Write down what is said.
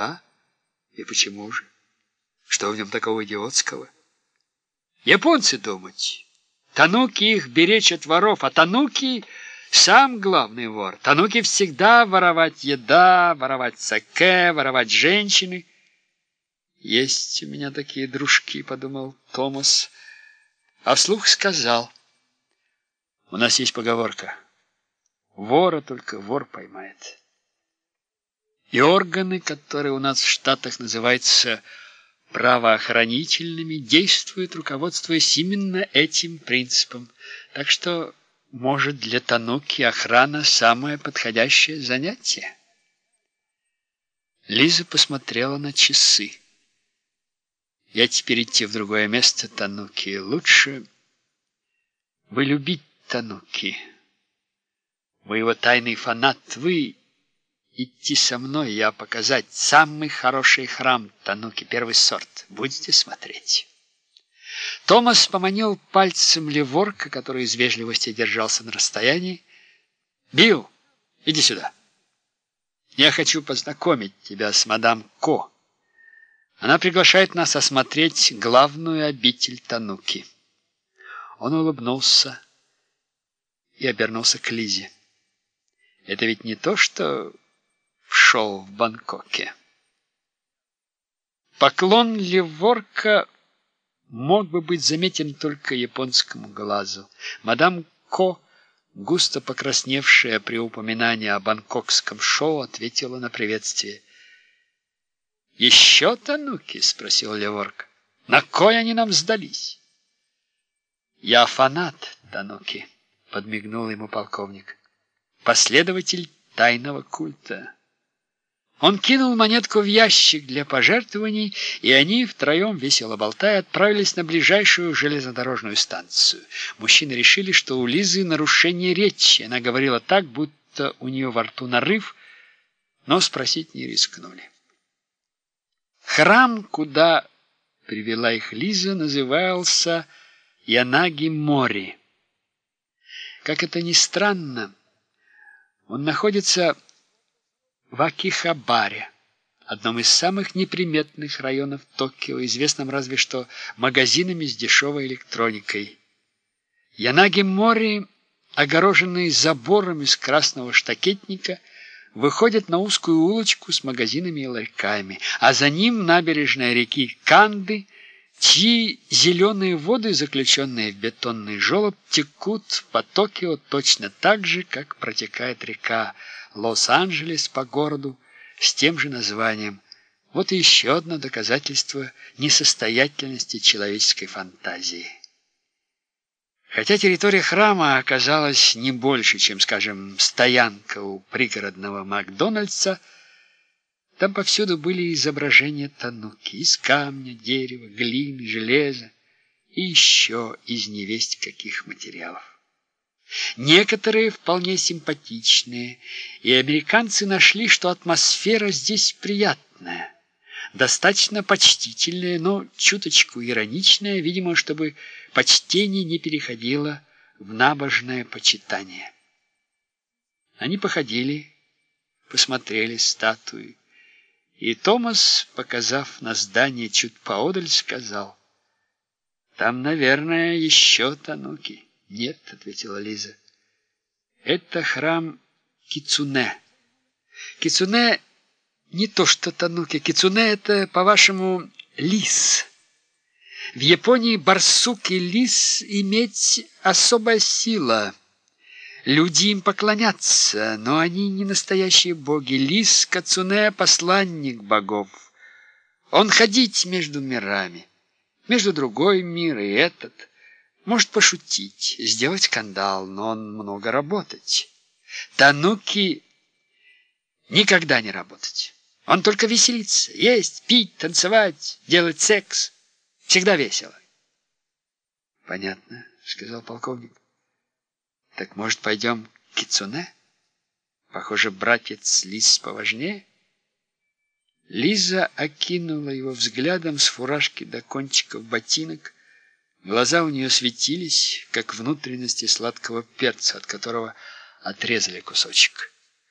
Да? И почему же? Что в нем такого идиотского? Японцы думать. Тануки их беречь от воров, а тануки сам главный вор. Тануки всегда воровать еда, воровать саке, воровать женщины. Есть у меня такие дружки, подумал Томас, а вслух сказал: у нас есть поговорка: вора только вор поймает. И органы, которые у нас в Штатах называются правоохранительными, действуют, руководствуясь именно этим принципом. Так что, может, для тануки охрана самое подходящее занятие? Лиза посмотрела на часы. Я теперь идти в другое место, тануки. Лучше вы любить тануки. Вы его тайный фанат. Вы идти со мной, я показать самый хороший храм тануки, первый сорт. Будете смотреть? Томас поманил пальцем Леворка, который из вежливости держался на расстоянии. Билл, иди сюда. Я хочу познакомить тебя с мадам Ко. Она приглашает нас осмотреть главную обитель тануки. Он улыбнулся и обернулся к Лизе. Это ведь не то, что шоу в Бангкоке. Поклон Леворка мог бы быть заметен только японскому глазу. Мадам Ко, густо покрасневшая при упоминании о бангкокском шоу, ответила на приветствие. «Еще тануки?» — спросил Леворк. «На кой они нам сдались?» «Я фанат тануки», — подмигнул ему полковник. «Последователь тайного культа». Он кинул монетку в ящик для пожертвований, и они, втроем, весело болтая, отправились на ближайшую железнодорожную станцию. Мужчины решили, что у Лизы нарушение речи. Она говорила так, будто у нее во рту нарыв, но спросить не рискнули. Храм, куда привела их Лиза, назывался Янаги-Мори. Как это ни странно, он находится в Акихабаре, одном из самых неприметных районов Токио, известном разве что магазинами с дешевой электроникой. Янаги-Мори, огороженный забором из красного штакетника, выходит на узкую улочку с магазинами и ларьками, а за ним набережная реки Канды, чьи зеленые воды, заключенные в бетонный желоб, текут по Токио точно так же, как протекает река Лос-Анджелес по городу с тем же названием. Вот и еще одно доказательство несостоятельности человеческой фантазии. Хотя территория храма оказалась не больше, чем, скажем, стоянка у пригородного Макдональдса, там повсюду были изображения тануки из камня, дерева, глины, железа и еще из невесть каких материалов. Некоторые вполне симпатичные, и американцы нашли, что атмосфера здесь приятная, достаточно почтительная, но чуточку ироничная, видимо, чтобы почтение не переходило в набожное почитание. Они походили, посмотрели статуи, и Томас, показав на здание чуть поодаль, сказал: «Там, наверное, еще тануки». «Нет», — ответила Лиза, — «это храм Кицуне». Кицуне не то что тануки. Кицуне — это, по-вашему, лис. В Японии барсук и лис иметь особая сила. Люди им поклонятся, но они не настоящие боги. Лис Кицуне — посланник богов. Он ходить между мирами, между другой мир и этот. Может пошутить, сделать скандал, но он много работать. Тануки никогда не работать. Он только веселиться, есть, пить, танцевать, делать секс. Всегда весело. Понятно, сказал полковник. Так, может, пойдем к Кицуне? Похоже, братец Лис поважнее. Лиза окинула его взглядом с фуражки до кончиков ботинок. Глаза у нее светились, как внутренности сладкого перца, от которого отрезали кусочек.